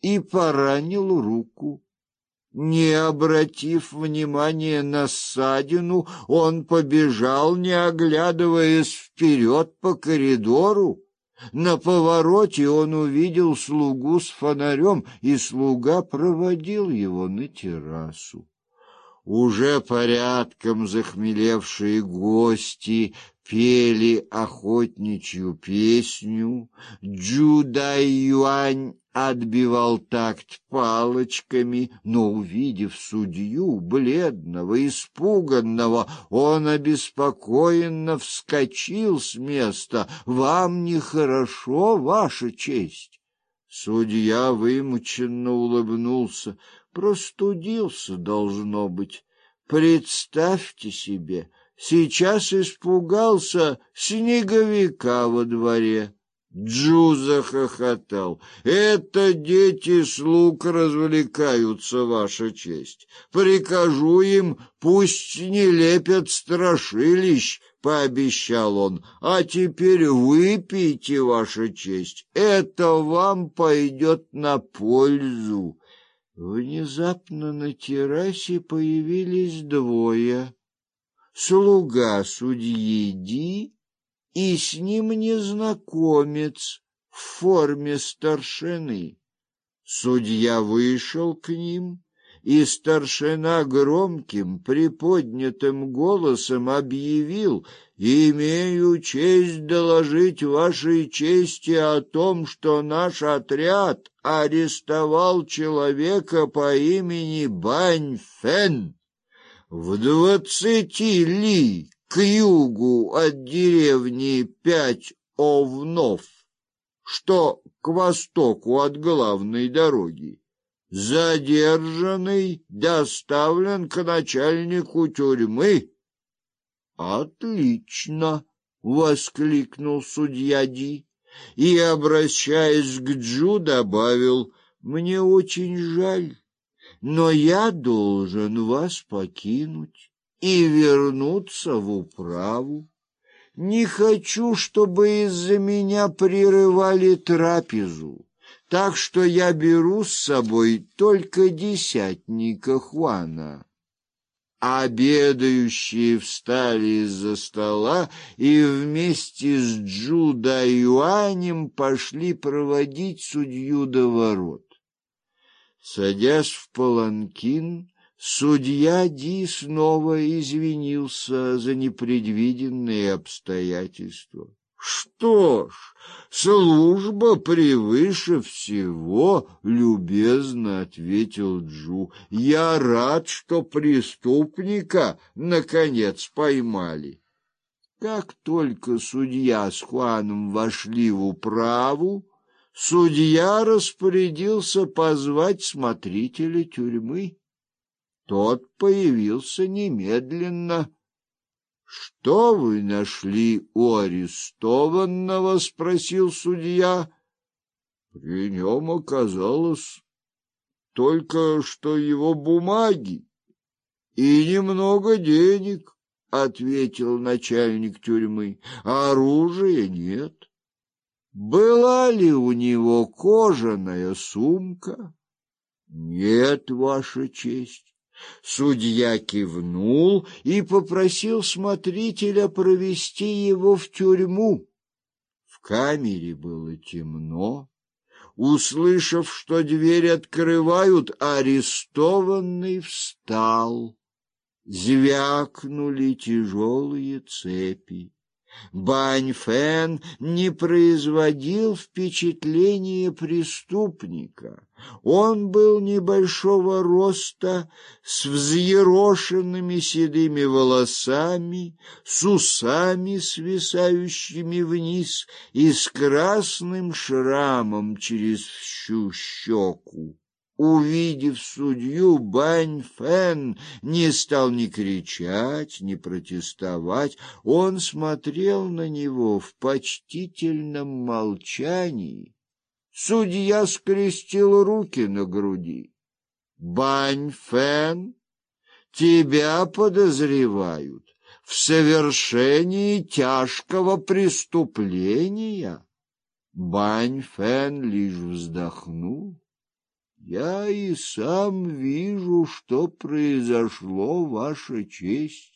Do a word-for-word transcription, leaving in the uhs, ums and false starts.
и поранил руку. Не обратив внимания на ссадину, он побежал, не оглядываясь, вперед по коридору. На повороте он увидел слугу с фонарем, и слуга проводил его на террасу. Уже порядком захмелевшие гости пели охотничью песню. Джу Дай-юань отбивал такт палочками, но, увидев судью, бледного, испуганного, он обеспокоенно вскочил с места. «Вам нехорошо, Ваша честь?» Судья вымученно улыбнулся. «Простудился, должно быть. Представьте себе, сейчас испугался снеговика во дворе». Джу захохотал. «Это дети слуг развлекаются, Ваша честь. Прикажу им, пусть не лепят страшилищ», — пообещал он. «А теперь выпейте, Ваша честь, это вам пойдет на пользу». Внезапно на террасе появились двое. Слуга судьи Ди и с ним незнакомец в форме старшины. Судья вышел к ним, и старшина громким приподнятым голосом объявил: «Имею честь доложить Вашей чести о том, что наш отряд арестовал человека по имени Бань Фэн в двадцати ли к югу от деревни Пять Овнов, что к востоку от главной дороги. Задержанный доставлен к начальнику тюрьмы». «Отлично!» — воскликнул судья Ди и, обращаясь к Джу, добавил: «Мне очень жаль, но я должен вас покинуть и вернуться в управу. Не хочу, чтобы из-за меня прерывали трапезу, так что я беру с собой только десятника Хуана». Обедающие встали из-за стола и вместе с Джу Дай-юанем пошли проводить судью до ворот. Садясь в паланкин, судья Ди снова извинился за непредвиденные обстоятельства. «Что ж, служба превыше всего», — любезно ответил Джу. «Я рад, что преступника наконец поймали». Как только судья с Хуаном вошли в управу, судья распорядился позвать смотрителя тюрьмы. Тот появился немедленно. «Что вы нашли у арестованного?» — спросил судья. «При нем оказалось только что его бумаги и немного денег», — ответил начальник тюрьмы. «Оружия нет». «Была ли у него кожаная сумка?» «Нет, Ваша честь». Судья кивнул и попросил смотрителя провести его в тюрьму. В камере было темно. Услышав, что дверь открывают, арестованный встал. Звякнули тяжелые цепи. Бань Фэн не производил впечатления преступника. Он был небольшого роста, с взъерошенными седыми волосами, с усами, свисающими вниз, и с красным шрамом через всю щеку. Увидев судью, Бань Фэн не стал ни кричать, ни протестовать. Он смотрел на него в почтительном молчании. Судья скрестил руки на груди. «Бань Фэн, тебя подозревают в совершении тяжкого преступления». Бань Фэн лишь вздохнул. Я и сам вижу, что произошло, Ваша честь.